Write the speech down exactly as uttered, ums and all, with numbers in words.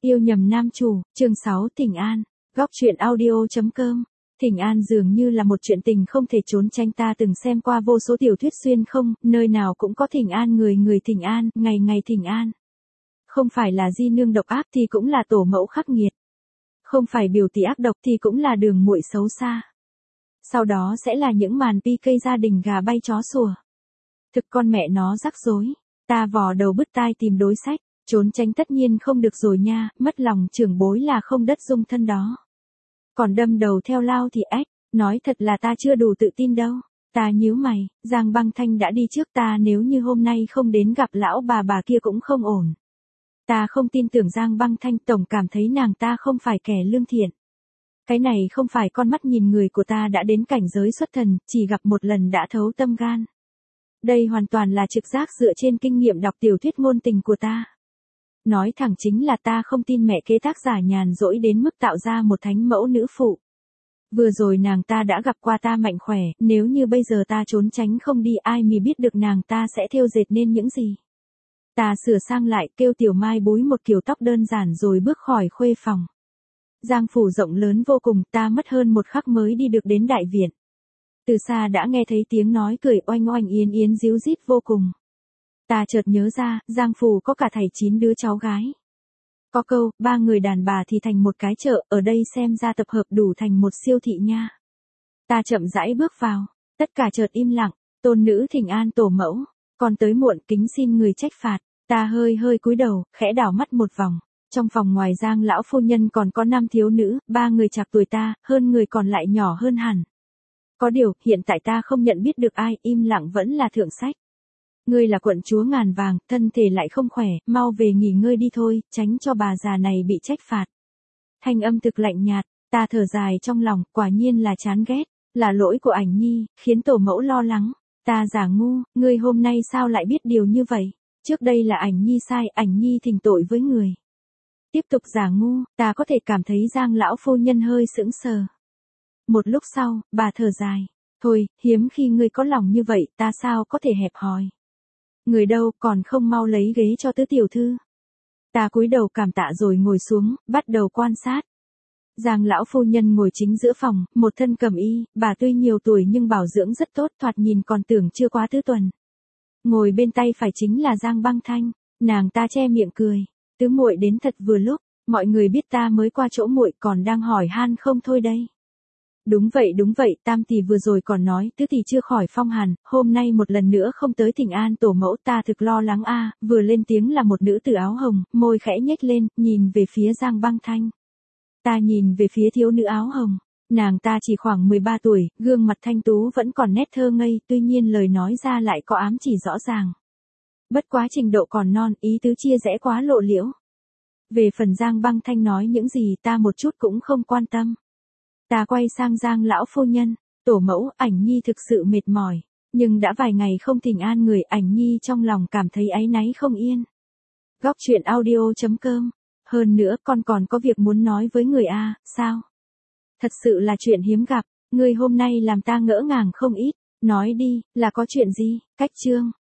Yêu nhầm nam chủ, chương sáu Thỉnh An, góc truyện audio.com. Thỉnh An dường như là một chuyện tình không thể trốn tránh, ta từng xem qua vô số tiểu thuyết xuyên không, nơi nào cũng có thỉnh an, người người thỉnh an, ngày ngày thỉnh an. Không phải là di nương độc ác thì cũng là tổ mẫu khắc nghiệt. Không phải biểu tỷ ác độc thì cũng là đường muội xấu xa. Sau đó sẽ là những màn pi cây gia đình gà bay chó sủa. Thực con mẹ nó rắc rối, ta vò đầu bứt tai tìm đối sách. Trốn tránh tất nhiên không được rồi nha, mất lòng trưởng bối là không đất dung thân đó. Còn đâm đầu theo lao thì ếch, nói thật là ta chưa đủ tự tin đâu. Ta nhíu mày, Giang Băng Thanh đã đi trước ta, nếu như hôm nay không đến gặp lão bà bà kia cũng không ổn. Ta không tin tưởng Giang Băng Thanh, tổng cảm thấy nàng ta không phải kẻ lương thiện. Cái này không phải con mắt nhìn người của ta đã đến cảnh giới xuất thần, chỉ gặp một lần đã thấu tâm gan. Đây hoàn toàn là trực giác dựa trên kinh nghiệm đọc tiểu thuyết ngôn tình của ta. Nói thẳng chính là ta không tin mẹ kế tác giả nhàn rỗi đến mức tạo ra một thánh mẫu nữ phụ. Vừa rồi nàng ta đã gặp qua ta mạnh khỏe, nếu như bây giờ ta trốn tránh không đi, ai mì biết được nàng ta sẽ thêu dệt nên những gì. Ta sửa sang lại, kêu Tiểu Mai búi một kiểu tóc đơn giản rồi bước khỏi khuê phòng. Giang phủ rộng lớn vô cùng, ta mất hơn một khắc mới đi được đến đại viện. Từ xa đã nghe thấy tiếng nói cười oanh oanh yến yến díu dít vô cùng. Ta chợt nhớ ra, Giang phủ có cả thảy chín đứa cháu gái. Có câu, ba người đàn bà thì thành một cái chợ, ở đây xem ra tập hợp đủ thành một siêu thị nha. Ta chậm rãi bước vào, tất cả chợt im lặng, tôn nữ thỉnh an tổ mẫu, còn tới muộn kính xin người trách phạt. Ta hơi hơi cúi đầu, khẽ đảo mắt một vòng, trong phòng ngoài Giang lão phu nhân còn có năm thiếu nữ, ba người chạc tuổi ta, hơn người còn lại nhỏ hơn hẳn. Có điều, hiện tại ta không nhận biết được ai, im lặng vẫn là thượng sách. Ngươi là quận chúa ngàn vàng, thân thể lại không khỏe, mau về nghỉ ngơi đi thôi, tránh cho bà già này bị trách phạt. Thanh âm thực lạnh nhạt, ta thở dài trong lòng, quả nhiên là chán ghét, là lỗi của ảnh nhi, khiến tổ mẫu lo lắng. Ta giả ngu, ngươi hôm nay sao lại biết điều như vậy? Trước đây là ảnh nhi sai, ảnh nhi thỉnh tội với người. Tiếp tục giả ngu, ta có thể cảm thấy Giang lão phu nhân hơi sững sờ. Một lúc sau, bà thở dài, thôi, hiếm khi ngươi có lòng như vậy, ta sao có thể hẹp hòi. Người đâu, còn không mau lấy ghế cho tứ tiểu thư. Ta cúi đầu cảm tạ rồi ngồi xuống, bắt đầu quan sát. Giang lão phu nhân ngồi chính giữa phòng, một thân cẩm y, bà tuy nhiều tuổi nhưng bảo dưỡng rất tốt, thoạt nhìn còn tưởng chưa quá tứ tuần. Ngồi bên tay phải chính là Giang Băng Thanh, nàng ta che miệng cười, tứ muội đến thật vừa lúc, mọi người biết ta mới qua chỗ muội còn đang hỏi han không thôi đây. Đúng vậy đúng vậy, tam tỷ vừa rồi còn nói tứ tỷ chưa khỏi phong hàn, hôm nay một lần nữa không tới thỉnh an tổ mẫu, ta thực lo lắng a. À. Vừa lên tiếng là một nữ tử áo hồng, môi khẽ nhếch lên, nhìn về phía Giang Băng Thanh. Ta nhìn về phía thiếu nữ áo hồng, nàng ta chỉ khoảng mười ba tuổi, gương mặt thanh tú vẫn còn nét thơ ngây, tuy nhiên lời nói ra lại có ám chỉ rõ ràng. Bất quá trình độ còn non, ý tứ chia rẽ quá lộ liễu. Về phần Giang Băng Thanh nói những gì ta một chút cũng không quan tâm. Ta quay sang Giang lão phu nhân, tổ mẫu, ảnh nhi thực sự mệt mỏi, nhưng đã vài ngày không thỉnh an người, ảnh nhi trong lòng cảm thấy áy náy không yên. Góc truyện audio.com, hơn nữa con còn có việc muốn nói với người a, sao? Thật sự là chuyện hiếm gặp, người hôm nay làm ta ngỡ ngàng không ít, nói đi, là có chuyện gì, cách chương.